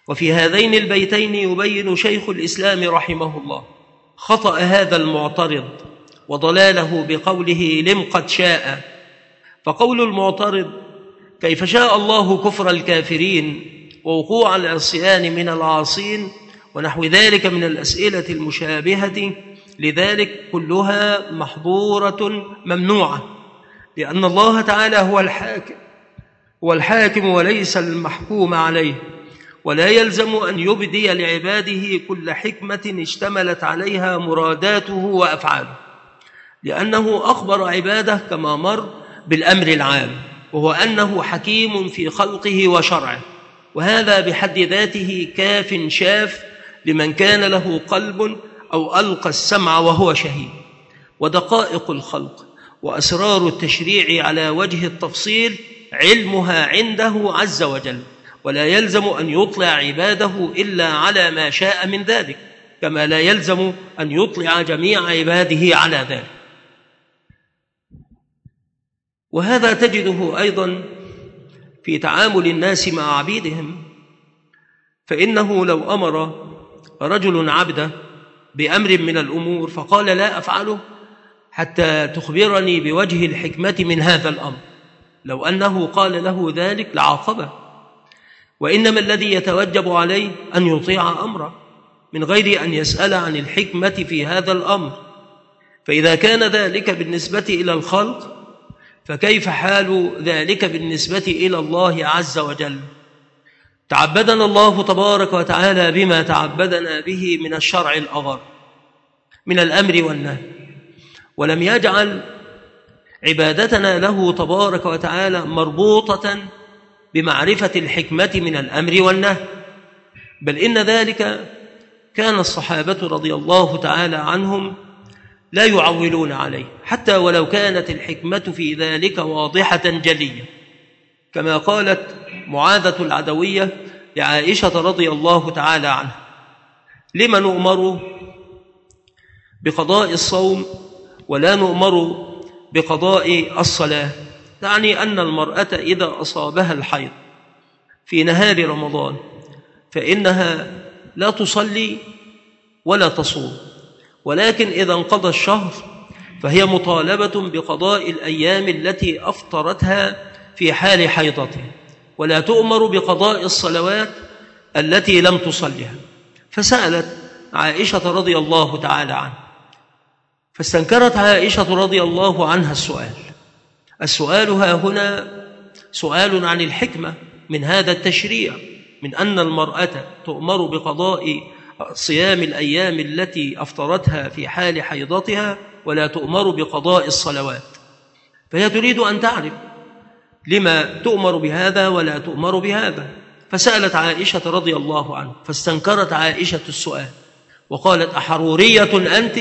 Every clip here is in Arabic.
وفي هذين البيتين يبين شيخ الإسلام رحمه الله خطأ هذا المعترض وضلاله بقوله لم قد شاء. فقول المعترض كيف شاء الله كفر الكافرين ووقوع العصيان من العاصين ونحو ذلك من الأسئلة المشابهة لذلك كلها محظورة ممنوعة، لأن الله تعالى هو الحاكم وليس المحكوم عليه، ولا يلزم أن يبدي لعباده كل حكمة اشتملت عليها مراداته وأفعاله، لأنه أخبر عباده كما مر بالأمر العام، وهو أنه حكيم في خلقه وشرعه، وهذا بحد ذاته كاف شاف لمن كان له قلب أو ألقى السمع وهو شهيد. ودقائق الخلق وأسرار التشريع على وجه التفصيل علمها عنده عز وجل، ولا يلزم أن يطلع عباده إلا على ما شاء من ذلك، كما لا يلزم أن يطلع جميع عباده على ذلك. وهذا تجده أيضا في تعامل الناس مع عبيدهم، فإنه لو أمر رجل عبده بأمر من الأمور فقال لا أفعله حتى تخبرني بوجه الحكمة من هذا الأمر، لو أنه قال له ذلك لعاقبه، وإنما الذي يتوجب عليه أن يطيع أمره من غير أن يسأل عن الحكمة في هذا الأمر. فإذا كان ذلك بالنسبة إلى الخلق فكيف حال ذلك بالنسبة إلى الله عز وجل؟ تعبدنا الله تبارك وتعالى بما تعبدنا به من الشرع الأغر من الأمر والنهي، ولم يجعل عبادتنا له تبارك وتعالى مربوطة بمعرفة الحكمة من الأمر والنهي، بل إن ذلك كان الصحابة رضي الله تعالى عنهم لا يعولون عليه حتى ولو كانت الحكمة في ذلك واضحة جلية، كما قالت معاذة العدوية لعائشة رضي الله تعالى عنها لما نؤمر بقضاء الصوم ولا نؤمر بقضاء الصلاة؟ تعني أن المرأة إذا أصابها الحيض في نهار رمضان فإنها لا تصلي ولا تصوم، ولكن إذا انقضى الشهر فهي مطالبة بقضاء الأيام التي أفطرتها في حال حيضتها، ولا تؤمر بقضاء الصلوات التي لم تصلها. فسألت عائشة رضي الله تعالى عنها، فاستنكرت عائشة رضي الله عنها السؤال ها هنا سؤال عن الحكمة من هذا التشريع، من أن المرأة تؤمر بقضاء صيام الأيام التي أفطرتها في حال حيضتها ولا تؤمر بقضاء الصلوات، فهي تريد أن تعرف لما تؤمر بهذا ولا تؤمر بهذا. فسألت عائشة رضي الله عنها، فاستنكرت عائشة السؤال وقالت أحرورية أنت؟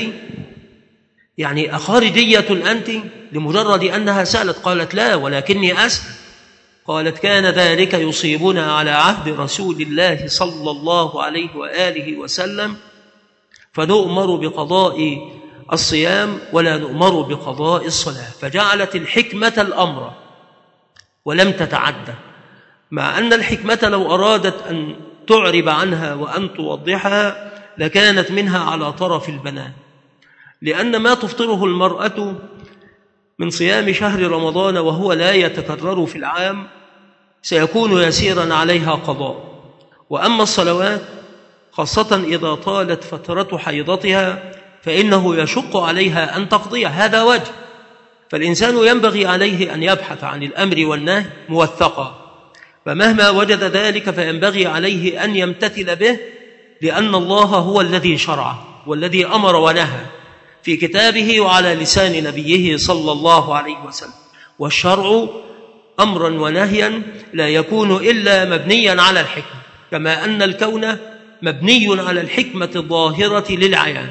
يعني أخارجية أنت؟ لمجرد أنها سألت. قالت لا، ولكني أسأل. قالت كان ذلك يصيبنا على عهد رسول الله صلى الله عليه وآله وسلم، فنؤمر بقضاء الصيام ولا نؤمر بقضاء الصلاة، فجعلت الحكمة الأمر ولم تتعدى، مع أن الحكمة لو أرادت أن تعرب عنها وأن توضحها لكانت منها على طرف البنان، لأن ما تفطره المرأة من صيام شهر رمضان وهو لا يتكرر في العام سيكون يسيرا عليها قضاء، وأما الصلوات خاصة إذا طالت فترة حيضتها فإنه يشق عليها أن تقضيها. هذا وجه، فالإنسان ينبغي عليه أن يبحث عن الأمر والنهي موثقا، فمهما وجد ذلك فينبغي عليه أن يمتثل به، لأن الله هو الذي شرع والذي أمر ونهى في كتابه وعلى لسان نبيه صلى الله عليه وسلم. والشرع أمرا ونهيا لا يكون إلا مبنيا على الحكمة، كما أن الكون مبني على الحكمة الظاهرة للعيان.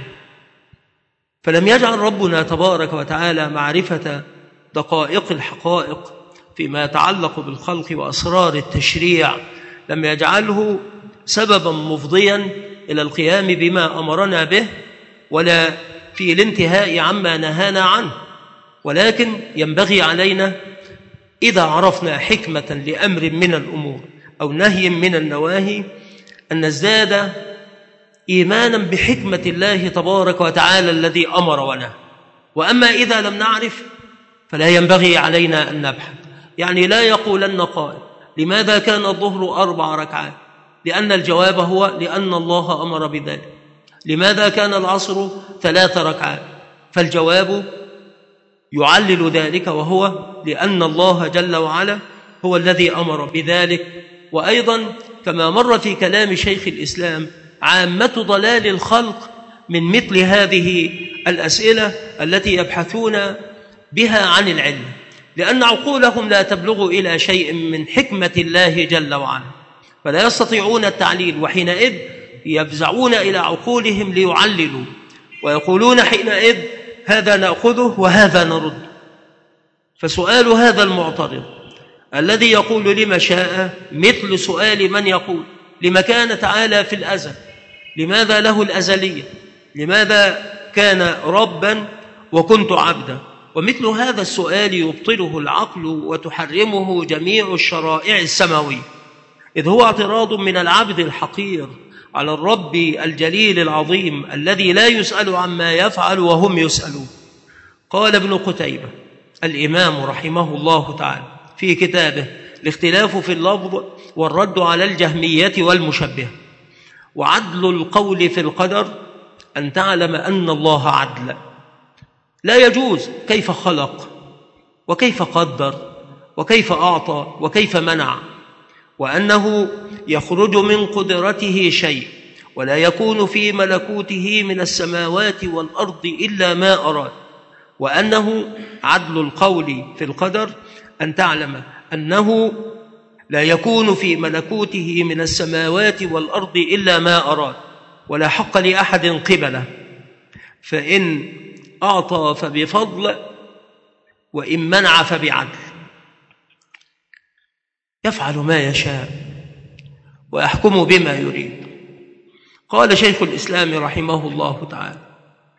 فلم يجعل ربنا تبارك وتعالى معرفة دقائق الحقائق فيما يتعلق بالخلق وأسرار التشريع، لم يجعله سببا مفضيا إلى القيام بما أمرنا به ولا في الانتهاء عما نهانا عنه، ولكن ينبغي علينا إذا عرفنا حكمة لأمر من الأمور أو نهي من النواهي أن نزداد إيمانا بحكمة الله تبارك وتعالى الذي أمر ونهى. وأما إذا لم نعرف فلا ينبغي علينا أن نبحث. يعني لا يقولن قائل لماذا كان الظهر 4 ركعات؟ لأن الجواب هو لأن الله أمر بذلك. لماذا كان العصر 3 ركعات؟ فالجواب يعلل ذلك، وهو لأن الله جل وعلا هو الذي أمر بذلك. وأيضا كما مر في كلام شيخ الإسلام، عامة ضلال الخلق من مثل هذه الأسئلة التي يبحثون بها عن العلم، لأن عقولهم لا تبلغ إلى شيء من حكمة الله جل وعلا، فلا يستطيعون التعليل، وحينئذ يفزعون إلى عقولهم ليعللوا، ويقولون حينئذ هذا نأخذه وهذا نرد. فسؤال هذا المعترض الذي يقول لما شاء مثل سؤال من يقول لما كان تعالى في الأزل، لماذا له الأزلية، لماذا كان ربا وكنت عبدا. ومثل هذا السؤال يبطله العقل وتحرمه جميع الشرائع السماوية، إذ هو اعتراض من العبد الحقير على الرب الجليل العظيم الذي لا يسأل عما يفعل وهم يسألون. قال ابن قتيبة الإمام رحمه الله تعالى في كتابه الاختلاف في اللفظ والرد على الجهمية والمشبهة: وعدل القول في القدر أن تعلم أن الله عدل، لا يجوز كيف خلق وكيف قدر وكيف أعطى وكيف منع، وأنه يخرج من قدرته شيء ولا يكون في ملكوته من السماوات والأرض إلا ما أراد، وأنه عدل القول في القدر أن تعلم أنه لا يكون في ملكوته من السماوات والأرض إلا ما أراد، ولا حق لأحد قبله، فإن أعطى فبفضل وإن منع فبعدل، يفعل ما يشاء ويحكم بما يريد. قال شيخ الإسلام رحمه الله تعالى: